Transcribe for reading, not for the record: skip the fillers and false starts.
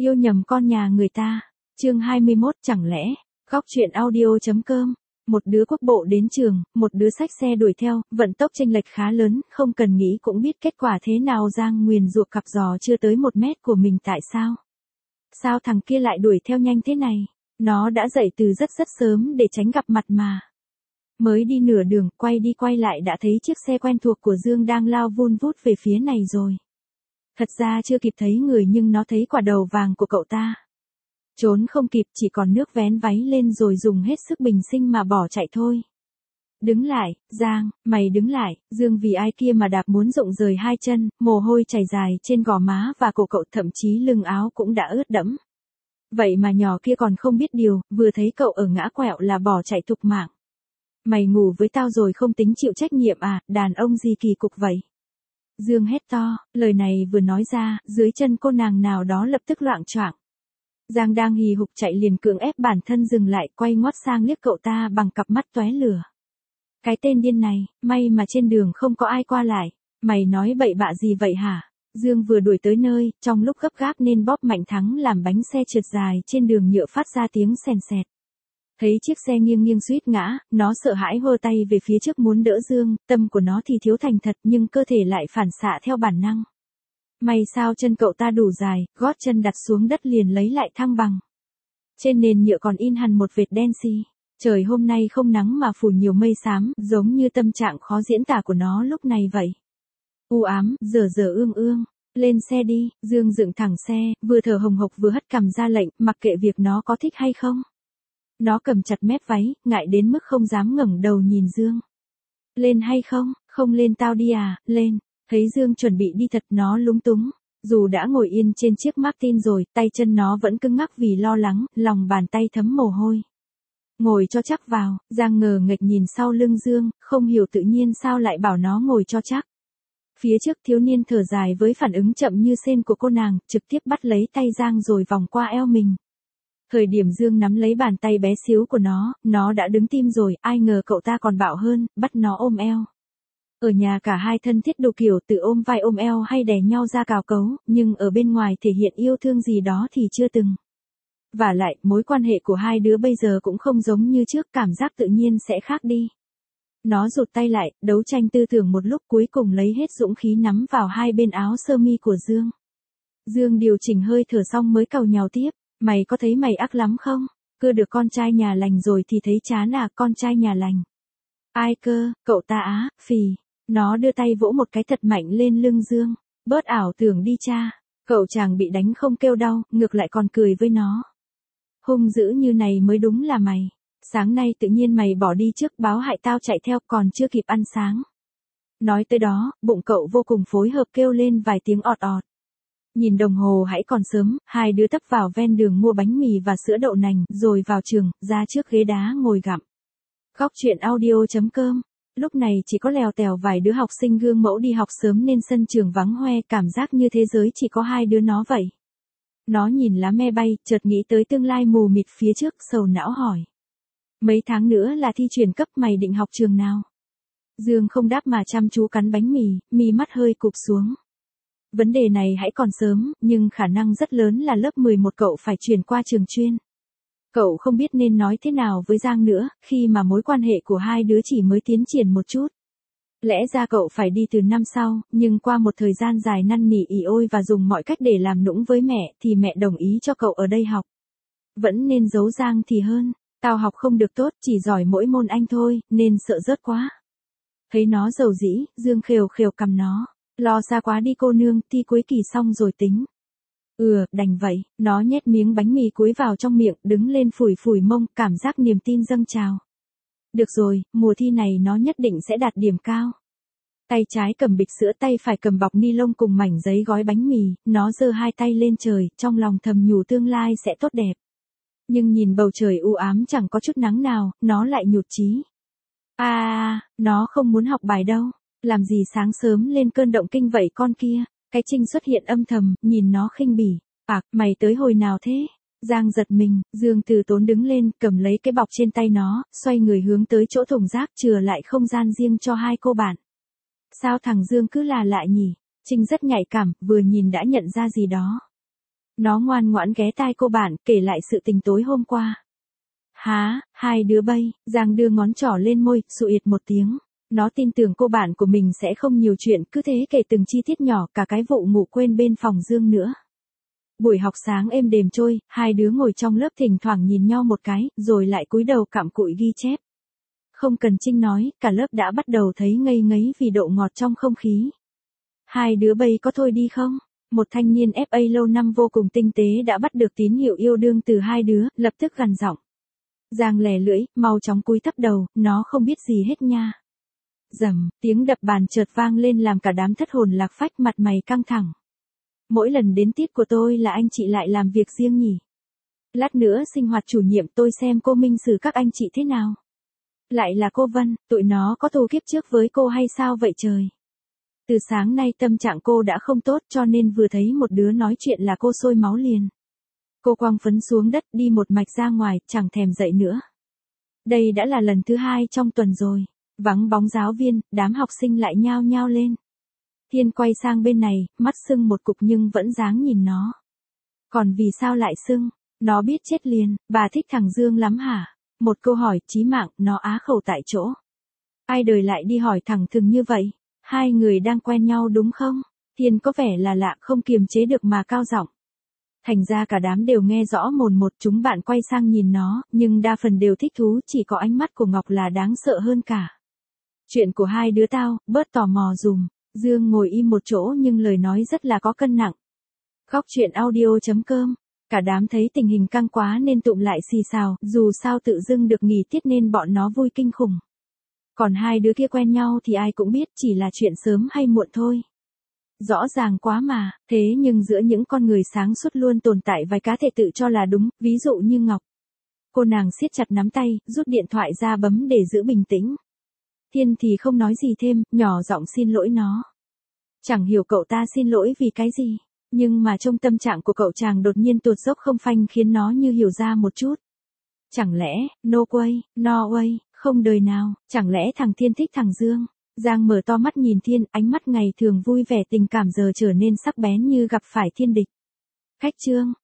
Yêu nhầm con nhà người ta. Chương 21 chẳng lẽ, góc truyện audio.com. Một đứa quốc bộ đến trường, một đứa xách xe đuổi theo, vận tốc chênh lệch khá lớn, không cần nghĩ cũng biết kết quả thế nào. Giang nguyền rủa cặp giò chưa tới 1 mét của mình tại sao? Sao thằng kia lại đuổi theo nhanh thế này? Nó đã dậy từ rất sớm để tránh gặp mặt mà. Mới đi nửa đường, quay đi quay lại đã thấy chiếc xe quen thuộc của Dương đang lao vun vút về phía này rồi. Thật ra chưa kịp thấy người nhưng nó thấy quả đầu vàng của cậu ta. Trốn không kịp, chỉ còn nước vén váy lên rồi dùng hết sức bình sinh mà bỏ chạy thôi. Đứng lại, Giang, mày đứng lại. Dương vì ai kia mà đạp muốn rụng rời 2 chân, mồ hôi chảy dài trên gò má và cổ cậu, thậm chí lưng áo cũng đã ướt đẫm. Vậy mà nhỏ kia còn không biết điều, vừa thấy cậu ở ngã quẹo là bỏ chạy thục mạng. Mày ngủ với tao rồi không tính chịu trách nhiệm à, đàn ông gì kỳ cục vậy? Dương hét to, lời này vừa nói ra, dưới chân cô nàng nào đó lập tức loạng choạng. Giang đang hì hục chạy liền cưỡng ép bản thân dừng lại, quay ngoắt sang liếc cậu ta bằng cặp mắt tóe lửa. Cái tên điên này, may mà trên đường không có ai qua lại. Mày nói bậy bạ gì vậy hả? Dương vừa đuổi tới nơi, trong lúc gấp gáp nên bóp mạnh thắng làm bánh xe trượt dài trên đường nhựa phát ra tiếng sèn sẹt. Thấy chiếc xe nghiêng nghiêng suýt ngã, nó sợ hãi hơ tay về phía trước muốn đỡ Dương, tâm của nó thì thiếu thành thật nhưng cơ thể lại phản xạ theo bản năng. May sao chân cậu ta đủ dài, gót chân đặt xuống đất liền lấy lại thăng bằng. Trên nền nhựa còn in hằn một vệt đen xì. Trời hôm nay không nắng mà phủ nhiều mây xám, giống như tâm trạng khó diễn tả của nó lúc này vậy. U ám, dở ương ương. Lên xe đi, Dương dựng thẳng xe, vừa thở hồng hộc vừa hất cằm ra lệnh, mặc kệ việc nó có thích hay không. Nó cầm chặt mép váy, ngại đến mức không dám ngẩng đầu nhìn Dương. Lên hay không? Không lên tao đi à, lên. Thấy Dương chuẩn bị đi thật nó lúng túng. Dù đã ngồi yên trên chiếc Martin rồi, tay chân nó vẫn cứng ngắc vì lo lắng, lòng bàn tay thấm mồ hôi. Ngồi cho chắc vào, Giang ngờ nghệch nhìn sau lưng Dương, không hiểu tự nhiên sao lại bảo nó ngồi cho chắc. Phía trước thiếu niên thở dài với phản ứng chậm như sên của cô nàng, trực tiếp bắt lấy tay Giang rồi vòng qua eo mình. Thời điểm Dương nắm lấy bàn tay bé xíu của nó đã đứng tim rồi, ai ngờ cậu ta còn bạo hơn, bắt nó ôm eo. Ở nhà cả hai thân thiết đồ kiểu tự ôm vai ôm eo hay đè nhau ra cào cấu, nhưng ở bên ngoài thể hiện yêu thương gì đó thì chưa từng. Vả lại, mối quan hệ của hai đứa bây giờ cũng không giống như trước, cảm giác tự nhiên sẽ khác đi. Nó rụt tay lại, đấu tranh tư tưởng một lúc cuối cùng lấy hết dũng khí nắm vào hai bên áo sơ mi của Dương. Dương điều chỉnh hơi thở xong mới càu nhàu tiếp, mày có thấy mày ác lắm không? Cưa được con trai nhà lành rồi thì thấy chán à, con trai nhà lành. Ai cơ, cậu ta á, phì. Nó đưa tay vỗ một cái thật mạnh lên lưng Dương. Bớt ảo tưởng đi cha. Cậu chàng bị đánh không kêu đau, ngược lại còn cười với nó. Hung dữ như này mới đúng là mày. Sáng nay tự nhiên mày bỏ đi trước báo hại tao chạy theo còn chưa kịp ăn sáng. Nói tới đó, bụng cậu vô cùng phối hợp kêu lên vài tiếng ọt ọt. Nhìn đồng hồ hãy còn sớm, hai đứa tấp vào ven đường mua bánh mì và sữa đậu nành, rồi vào trường, ra trước ghế đá ngồi gặm. Góc truyện audio.com. Lúc này chỉ có lèo tèo vài đứa học sinh gương mẫu đi học sớm nên sân trường vắng hoe, cảm giác như thế giới chỉ có hai đứa nó vậy. Nó nhìn lá me bay, chợt nghĩ tới tương lai mù mịt phía trước, sầu não hỏi. Mấy tháng nữa là thi chuyển cấp, mày định học trường nào? Dương không đáp mà chăm chú cắn bánh mì, mi mắt hơi cụp xuống. Vấn đề này hãy còn sớm, nhưng khả năng rất lớn là lớp 11 cậu phải chuyển qua trường chuyên. Cậu không biết nên nói thế nào với Giang nữa, khi mà mối quan hệ của hai đứa chỉ mới tiến triển một chút. Lẽ ra cậu phải đi từ năm sau, nhưng qua một thời gian dài năn nỉ ỉ ôi và dùng mọi cách để làm nũng với mẹ thì mẹ đồng ý cho cậu ở đây học. Vẫn nên giấu Giang thì hơn, tao học không được tốt, chỉ giỏi mỗi môn Anh thôi, nên sợ rớt quá. Thấy nó dầu dĩ, Dương khều cằm nó. Lo xa quá đi cô nương, thi cuối kỳ xong rồi tính. Đành vậy, nó nhét miếng bánh mì cuối vào trong miệng, đứng lên phủi mông, cảm giác niềm tin dâng trào. Được rồi, mùa thi này nó nhất định sẽ đạt điểm cao. Tay trái cầm bịch sữa, tay phải cầm bọc ni lông cùng mảnh giấy gói bánh mì, nó giơ hai tay lên trời, trong lòng thầm nhủ tương lai sẽ tốt đẹp. Nhưng nhìn bầu trời u ám chẳng có chút nắng nào, nó lại nhụt chí. Nó không muốn học bài đâu. Làm gì sáng sớm lên cơn động kinh vậy con kia? Cái Trinh xuất hiện âm thầm, nhìn nó khinh bỉ. Mày tới hồi nào thế? Giang giật mình, Dương từ tốn đứng lên, cầm lấy cái bọc trên tay nó, xoay người hướng tới chỗ thùng rác, chừa lại không gian riêng cho hai cô bạn. Sao thằng Dương cứ là lạ nhỉ? Trinh rất nhạy cảm, vừa nhìn đã nhận ra gì đó. Nó ngoan ngoãn ghé tai cô bạn, kể lại sự tình tối hôm qua. Há, hai đứa bay, Giang đưa ngón trỏ lên môi, sụt một tiếng. Nó tin tưởng cô bạn của mình sẽ không nhiều chuyện, cứ thế kể từng chi tiết nhỏ, cả cái vụ ngủ quên bên phòng Dương nữa. Buổi học sáng êm đềm trôi, hai đứa ngồi trong lớp thỉnh thoảng nhìn nhau một cái, rồi lại cúi đầu cặm cụi ghi chép. Không cần Trinh nói, cả lớp đã bắt đầu thấy ngây ngấy vì độ ngọt trong không khí. Hai đứa bay có thôi đi không? Một thanh niên FA lâu năm vô cùng tinh tế đã bắt được tín hiệu yêu đương từ hai đứa, lập tức gằn giọng. Giang lè lưỡi, mau chóng cúi thấp đầu, nó không biết gì hết nha. Rầm, tiếng đập bàn chợt vang lên làm cả đám thất hồn lạc phách, mặt mày căng thẳng. Mỗi lần đến tiết của tôi là anh chị lại làm việc riêng nhỉ? Lát nữa sinh hoạt chủ nhiệm tôi xem cô Minh xử các anh chị thế nào? Lại là cô Vân, tụi nó có thù kiếp trước với cô hay sao vậy trời? Từ sáng nay tâm trạng cô đã không tốt cho nên vừa thấy một đứa nói chuyện là cô sôi máu liền. Cô quăng phấn xuống đất đi một mạch ra ngoài, chẳng thèm dậy nữa. Đây đã là lần thứ 2 trong tuần rồi. Vắng bóng giáo viên, đám học sinh lại nhao nhao lên. Thiên quay sang bên này, mắt sưng một cục nhưng vẫn dáng nhìn nó. Còn vì sao lại sưng? Nó biết chết liền, bà thích thằng Dương lắm hả? Một câu hỏi chí mạng, nó á khẩu tại chỗ. Ai đời lại đi hỏi thẳng thừng như vậy? Hai người đang quen nhau đúng không? Thiên có vẻ là lạ, không kiềm chế được mà cao giọng. Thành ra cả đám đều nghe rõ mồn một, chúng bạn quay sang nhìn nó, nhưng đa phần đều thích thú, chỉ có ánh mắt của Ngọc là đáng sợ hơn cả. Chuyện của hai đứa tao, bớt tò mò dùm. Dương ngồi im một chỗ nhưng lời nói rất là có cân nặng. Góc chuyện audio.com. Cả đám thấy tình hình căng quá nên tụm lại xì xào, dù sao tự dưng được nghỉ tiết nên bọn nó vui kinh khủng. Còn hai đứa kia quen nhau thì ai cũng biết chỉ là chuyện sớm hay muộn thôi. Rõ ràng quá mà, thế nhưng giữa những con người sáng suốt luôn tồn tại vài cá thể tự cho là đúng, ví dụ như Ngọc. Cô nàng siết chặt nắm tay, rút điện thoại ra bấm để giữ bình tĩnh. Thiên thì không nói gì thêm, nhỏ giọng xin lỗi nó. Chẳng hiểu cậu ta xin lỗi vì cái gì, nhưng mà trong tâm trạng của cậu chàng đột nhiên tuột dốc không phanh khiến nó như hiểu ra một chút. Chẳng lẽ, no way, no way, không đời nào, chẳng lẽ thằng Thiên thích thằng Dương? Giang mở to mắt nhìn Thiên, ánh mắt ngày thường vui vẻ tình cảm giờ trở nên sắc bén như gặp phải thiên địch. Khách trương,